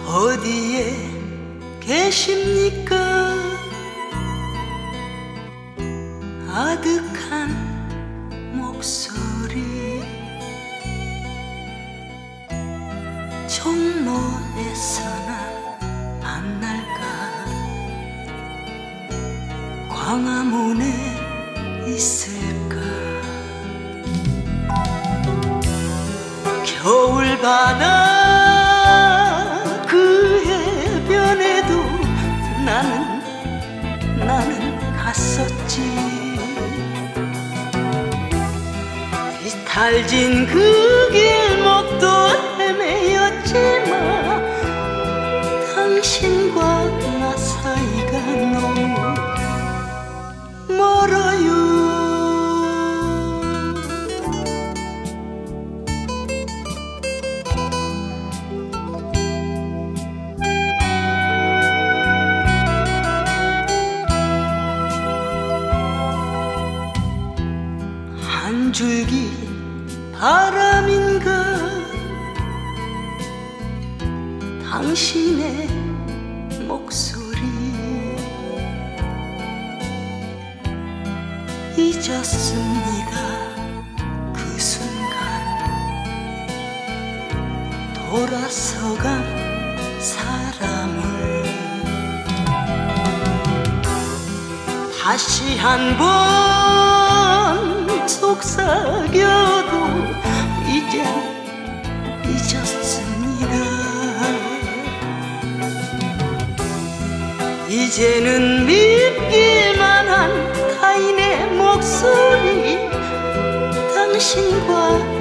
어디에 계십니까? 아득한 목소리 종로에서나 만날까? 광화문에 있을까? 겨울바다 그 해변에도 나는 갔었지. 비탈진 그 길목도 헤매였지만 당신과 나 사이가 너무 멀어요. 한 줄기 바람인가 당신의 목소리 잊었습니다. 그 순간 돌아서간 사람을 다시 한번 속삭여도 이젠 잊었습니다. 이제는 밉기만 한 타인의 목소리 당신과